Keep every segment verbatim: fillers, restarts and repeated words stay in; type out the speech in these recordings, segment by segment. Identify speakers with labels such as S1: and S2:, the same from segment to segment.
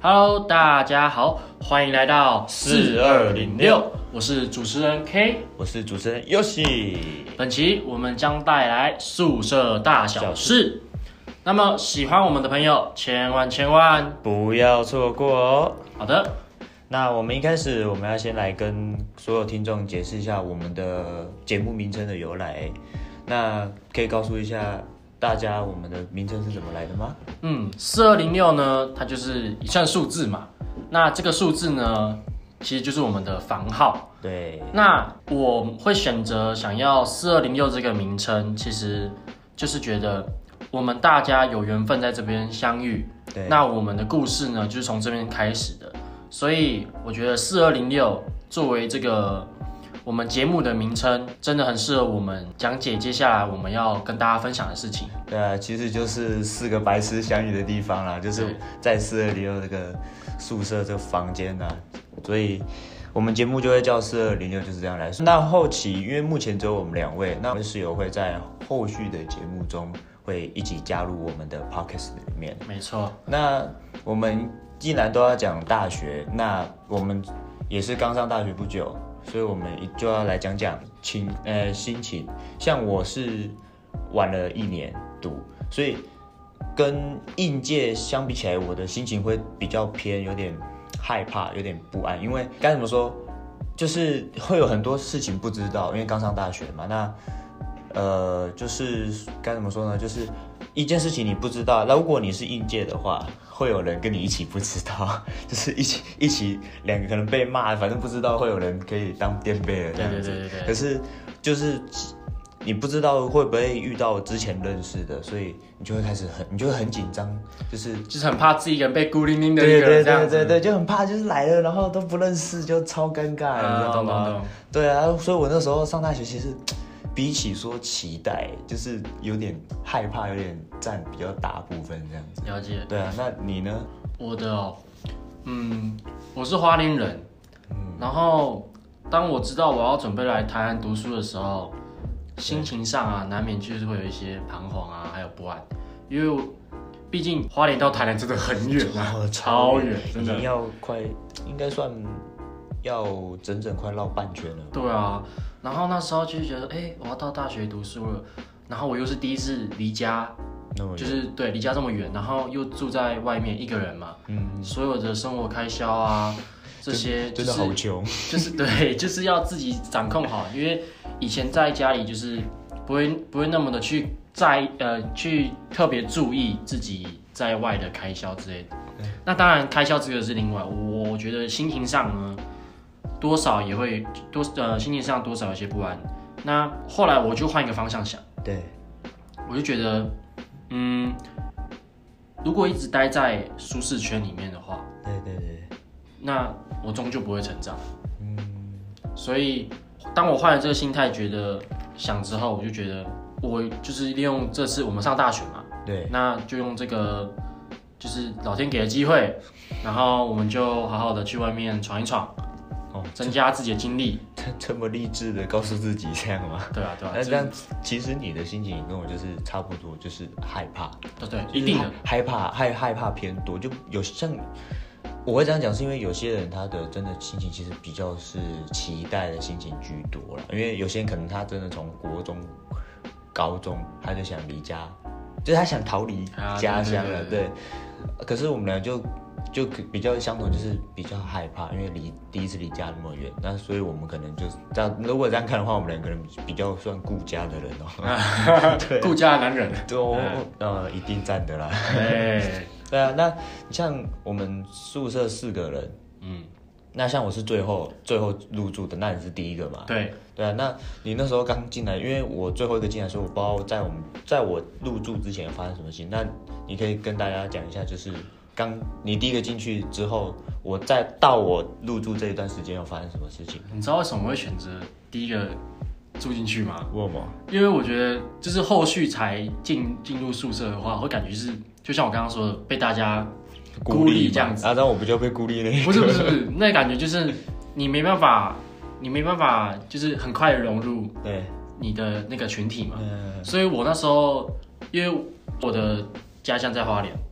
S1: Hello， 大家好，欢迎来到四二零六，我是主持人 K，
S2: 我是主持人 Yoshi。
S1: 本期我们将带来宿舍大小事。那么喜欢我们的朋友，千万千万
S2: 不要错过哦。
S1: 好的，
S2: 那我们一开始我们要先来跟所有听众解释一下我们的节目名称的由来。那可以告诉一下大家我们的名称是怎么来的吗？
S1: 嗯，四二零六呢，它就是一串数字嘛。那这个数字呢，其实就是我们的房号。
S2: 对。
S1: 那我会选择想要四二零六这个名称，其实就是觉得我们大家有缘分在这边相遇。
S2: 对。
S1: 那我们的故事呢，就是从这边开始的。所以我觉得四二零六作为这个我们节目的名称，真的很适合我们讲解接下来我们要跟大家分享的事情。
S2: 对啊，其实就是四个白痴相遇的地方啦，就是在四二零六这个宿舍这个房间啊，所以我们节目就会叫四二零六，就是这样来说。那后期因为目前只有我们两位，那我们室友会在后续的节目中会一起加入我们的 podcast 里面。
S1: 没错。
S2: 那我们既然都要讲大学，那我们也是刚上大学不久。所以我们就要来讲讲情呃心情，像我是晚了一年读，所以跟应届相比起来，我的心情会比较偏有点害怕，有点不安，因为该怎么说，就是会有很多事情不知道，因为刚上大学嘛，那呃就是该怎么说呢，就是一件事情你不知道，那如果你是应届的话，会有人跟你一起不知道，就是一起一起两个可能被骂，反正不知道会有人可以当垫背的这样子。
S1: 对对对对对。
S2: 可是就是你不知道会不会遇到之前认识的，所以你就会开始很，你就会很紧张，就是
S1: 就是很怕自己一个人被孤零零的一个人这样子。
S2: 对对对对对，就很怕就是来了，然后都不认识，就超尴尬，
S1: 嗯、
S2: 你知道吗？
S1: 懂懂懂。
S2: 对啊，所以我那时候上大学其实。比起说期待，就是有点害怕，有点占比较大部分这样子。
S1: 了解。
S2: 对啊，那你呢？
S1: 我的哦，嗯，我是花莲人，嗯，然后当我知道我要准备来台南读书的时候，心情上啊，难免就是会有一些彷徨啊，还有不安，因为毕竟花莲到台南真的很远啊，
S2: 哦、
S1: 超远，真的
S2: 要快，应该算要整整快绕半圈了。
S1: 对啊。然后那时候就觉得，哎、欸，我要到大学读书了，然后我又是第一次离家，就是对离家这么远，然后又住在外面一个人嘛，嗯，所有的生活开销啊这些、就是，
S2: 真的好穷，
S1: 就是对，就是要自己掌控好，因为以前在家里就是不会不会那么的去在呃去特别注意自己在外的开销之类的，那当然开销这个是另外，我觉得心情上呢。多少也会多呃，心情上多少有些不安。那后来我就换一个方向想，
S2: 对，
S1: 我就觉得，嗯，如果一直待在舒适圈里面的话，
S2: 对对对，
S1: 那我终究不会成长。嗯，所以当我换了这个心态，觉得想之后，我就觉得我就是利用这次我们上大学嘛，
S2: 对，
S1: 那就用这个就是老天给的机会，然后我们就好好的去外面闯一闯。哦、增加自己的经历，
S2: 这么励志的告诉自己这样吗？
S1: 对啊，对啊。
S2: 那这样其实你的心情跟我就是差不多，就是害怕。
S1: 对对，一定的
S2: 害怕，害害怕偏多，就有像我会这样讲，是因为有些人他的真的心情其实比较是期待的心情居多了，因为有些人可能他真的从国中、高中他就想离家，就是他想逃离家乡了，啊、对, 对, 对, 对。可是我们俩就。就比较相同，就是比较害怕，因为离第一次离家那么远，那所以我们可能就是这样。如果这样看的话，我们两个人比较算顾家的人哦。对，
S1: 顾家的男人。
S2: 对，呃，一定占的啦。
S1: 对，
S2: 对啊，那像我们宿舍四个人，嗯，那像我是最后最后入住的，那你是第一个嘛？
S1: 对，
S2: 对啊，那你那时候刚进来，因为我最后一个进来，所以我不知道在我们在我入住之前发生什么事情。那你可以跟大家讲一下，就是。刚你第一个进去之后，我再到我入住这一段时间又发生什么事情？
S1: 你知道为什么会选择第一个住进去吗？
S2: 为什么？
S1: 因为我觉得就是后续才进进入宿舍的话，会感觉是就像我刚刚说的，被大家孤立这样子。
S2: 啊，那我不就被孤立了？
S1: 不是不是不是，那感觉就是你没办法，你没办法，就是很快的融入对你的那个群体嘛。嗯、所以我那时候因为我的家乡在花莲。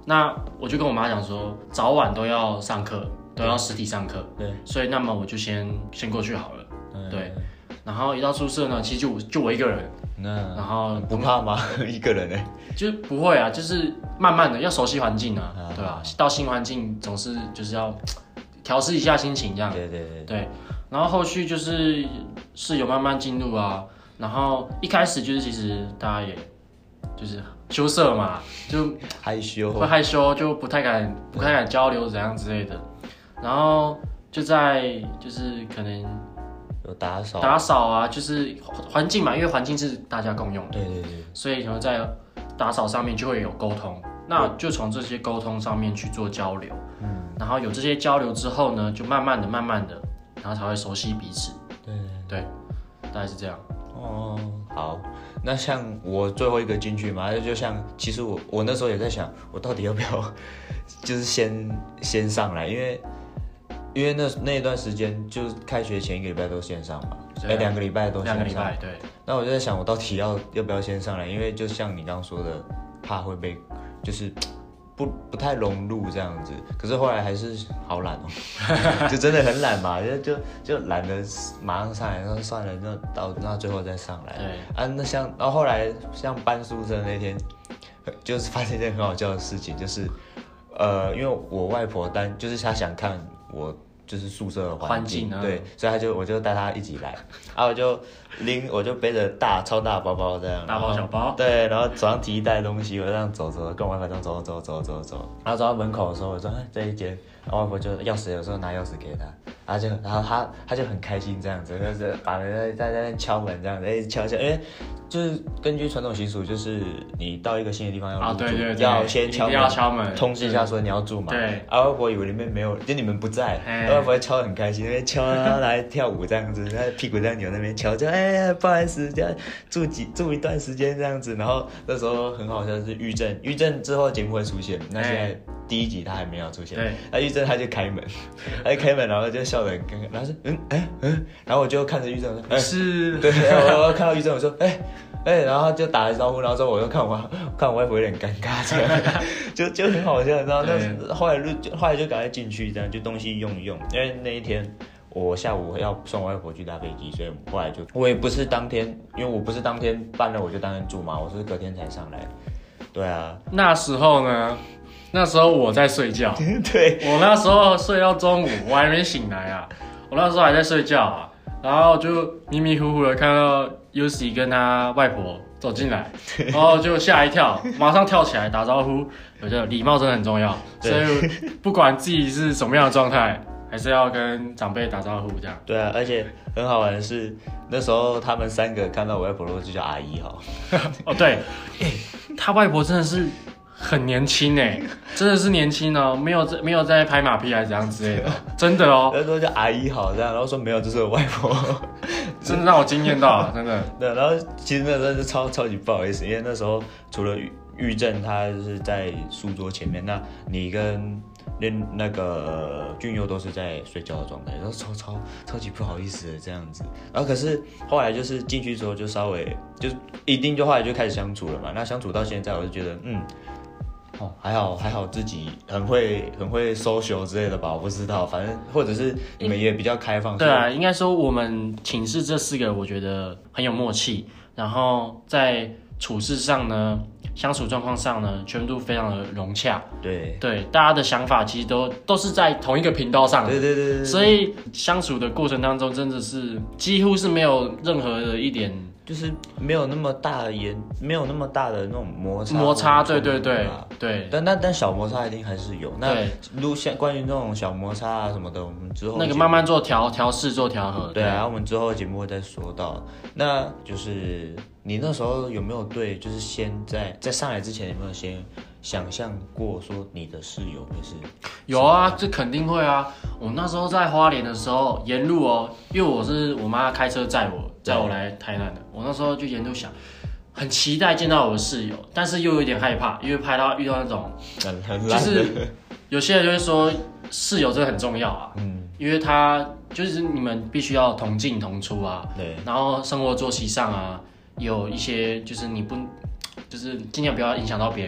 S1: 那我就跟我妈讲说，早晚都要上课，都要实体上课。
S2: 对，
S1: 所以那么我就先先过去好了。
S2: 嗯、
S1: 对，然后一到宿舍呢，其实就就我一个人。
S2: 那
S1: 然后
S2: 不怕吗？一个人呢？
S1: 就不会啊，就是慢慢的要熟悉环境啊，
S2: 啊
S1: 对啊，到新环境总是就是要调试一下心情这样。
S2: 对对对
S1: 对，然后后续就是室友慢慢进入啊，然后一开始就是其实大家也就是羞涩嘛，就
S2: 害羞，
S1: 会害羞，就不太敢不太敢交流怎样之类的，然后就在就是可能
S2: 有打扫
S1: 打扫啊，就是环境嘛，因为环境是大家共用的，
S2: 对对对，
S1: 所以然后在打扫上面就会有沟通，那就从这些沟通上面去做交流，嗯，然后有这些交流之后呢，就慢慢的、慢慢的，然后才会熟悉彼此，
S2: 对
S1: 对，大概是这样。
S2: 哦，好，那像我最后一个进去嘛，就像其实我我那时候也在想，我到底要不要就是先先上来，因为。因为那那一段时间就是开学前一个礼拜都线上嘛，哎，两个礼拜都线上。
S1: 两个礼拜，对。
S2: 那我就在想，我到底要要不要先上来？因为就像你刚刚说的，怕会被就是不不太融入这样子。可是后来还是好懒哦，就真的很懒嘛，就就就懒得马上上来，然后算了，那到那最后再上来。
S1: 对
S2: 啊，那像然后后来像搬宿舍那天，就是发生一件很好笑的事情，就是呃，因为我外婆单就是她想看我。就是宿舍的环境，
S1: 环境啊、
S2: 对，所以他就我就带他一起来，啊，我就拎，我就背着大超大包包这样，
S1: 大包小包，
S2: 对，然后手上提一袋东西，我这样走走，跟我外婆这样走走走走走，然后走到门口的时候，我说哎这一间，然后外婆就钥匙有时候拿钥匙给他，然后就然后他他就很开心这样子，就是把人在在那敲门这样子，哎敲敲，因为就是根据传统习俗，就是你到一个新的地方要入住，
S1: 啊、对对对
S2: 要先敲门，
S1: 要敲门
S2: 通知一下说你要住嘛，
S1: 对，
S2: 啊外婆以为里面没有，就你们不在，外婆敲得很开心，那边敲然后来跳舞这样子，他屁股这样扭那边敲，就哎不好意思，这样住几住一段时间这样子，然后那时候很好笑的是玉正，玉正之后节目会出现，那现在第一集他还没有出现，那玉正他就开门，他就开门，然后就笑得很尴尬，然后说嗯哎嗯，然后我就看着玉正说，哎
S1: 是，
S2: 对，我看到玉正我说哎。哎、欸，然后就打了招呼，然后之后我又看我看我外婆有点尴尬，这样就就很好笑，你知道？那后来就后来就赶快进去，这样就东西用一用。因为那一天我下午要送我外婆去搭飞机，所以后来就我也不是当天，因为我不是当天搬了我就当天住嘛，我是隔天才上来。对啊，
S1: 那时候呢，那时候我在睡觉，
S2: 对
S1: 我那时候睡到中午，我还没醒来啊，我那时候还在睡觉啊，然后就迷迷糊糊的看到。U C 跟他外婆走进来，然后就吓一跳，马上跳起来打招呼。我觉得礼貌真的很重要，所以不管自己是什么样的状态，还是要跟长辈打招呼这样。
S2: 对啊，而且很好玩的是，那时候他们三个看到我外婆就叫阿姨哈。
S1: 哦，对，欸，他外婆真的是很年轻哎，真的是年轻哦，没有在没有在拍马屁还是怎样之类的，真的哦。
S2: 那时候叫阿姨好这样，然后说没有，这是我外婆。
S1: 真的让我惊艳到了，真的。
S2: 对，然后其实那真的是超超级不好意思，因为那时候除了玉正他是在书桌前面，那你跟连那个俊佑都是在睡觉的状态，然后超超超级不好意思的这样子。然后可是后来就是进去之后就稍微就是一定就后来就开始相处了嘛。那相处到现在，我就觉得嗯。哦，还好还好，自己很会很会 social 之类的吧，我不知道，反正或者是你们也比较开放。
S1: 对啊，应该说我们寝室这四个，我觉得很有默契，然后在处事上呢，相处状况上呢，全部非常的融洽。
S2: 对
S1: 对，大家的想法其实都都是在同一个频道上的。
S2: 对对 对, 对。
S1: 所以相处的过程当中，真的是几乎是没有任何的一点。
S2: 就是没有那么大的严，没有那么大的那种摩擦。
S1: 摩擦，对对对对。
S2: 但但但小摩擦一定还是有。那如像关于那种小摩擦啊什么的，我们之后
S1: 那个慢慢做调调试做调和。
S2: 对啊，我们之后节目会再说到。那就是你那时候有没有对，就是先在在上来之前有没有先想象过说你的室友会是？
S1: 有啊，这肯定会啊。我那时候在花莲的时候，沿路哦，因为我是我妈开车载我。载我来台南的，我那时候就沿路想，很期待见到我的室友，但是又有点害怕，因为怕到遇到那种，
S2: 很很
S1: 就是有些人就会说室友真的很重要啊，嗯，因为他就是你们必须要同进同出啊，
S2: 对，
S1: 然后生活作息上啊，有一些就是你不，就是尽量不要影响到别人嘛，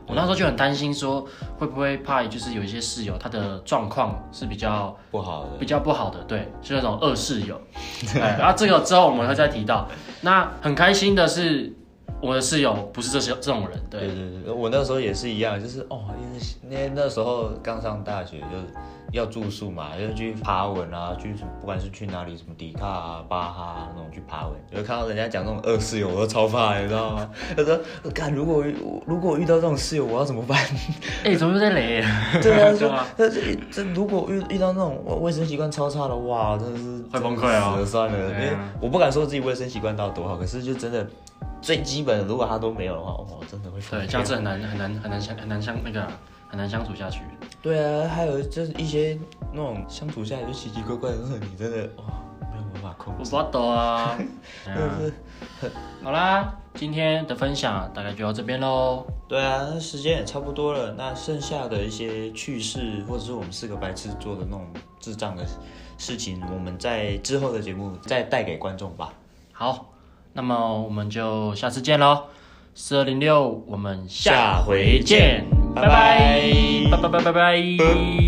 S1: 我那时候就很担心说，会不会怕就是有一些室友他的状况是比较
S2: 不好的，
S1: 比较不好的，对，是那种恶室友。哎，然后这个之后我们会再提到。那很开心的是，我的室友不是这些这种人，对。
S2: 对对对，我那时候也是一样，就是哦，因为因为那时候刚上大学，就是要住宿嘛，要去爬文啊，去不管是去哪里，什么迪卡啊、巴哈啊那种去爬文，就看到人家讲那种恶室友，我都超怕，你知道吗？他说：“干，如果如果我遇到这种室友，我要怎么办？”
S1: 哎、欸，怎么又在雷？
S2: 对啊，说这这如果遇遇到那种卫生习惯超差的，哇，真的是
S1: 会崩溃哦。
S2: 算了，因为我不敢说自己卫生习惯到多好，可是就真的。最基本的，如果他都没有的话，哇，真的会疯。
S1: 对，这样子很难很难很难相很难相那个很难相处下去。
S2: 对啊，还有就是一些那种相处下来就奇奇怪怪的，你真的哇没有办法控制。
S1: 我不懂啊。嗯、好啦，今天的分享大概就到这边喽。
S2: 对啊，那时间也差不多了，那剩下的一些趣事或者是我们四个白痴做的那种智障的事情，我们在之后的节目再带给观众吧。
S1: 好。那么我们就下次见喽，四二零六，我们下回见，拜拜，拜拜拜拜拜。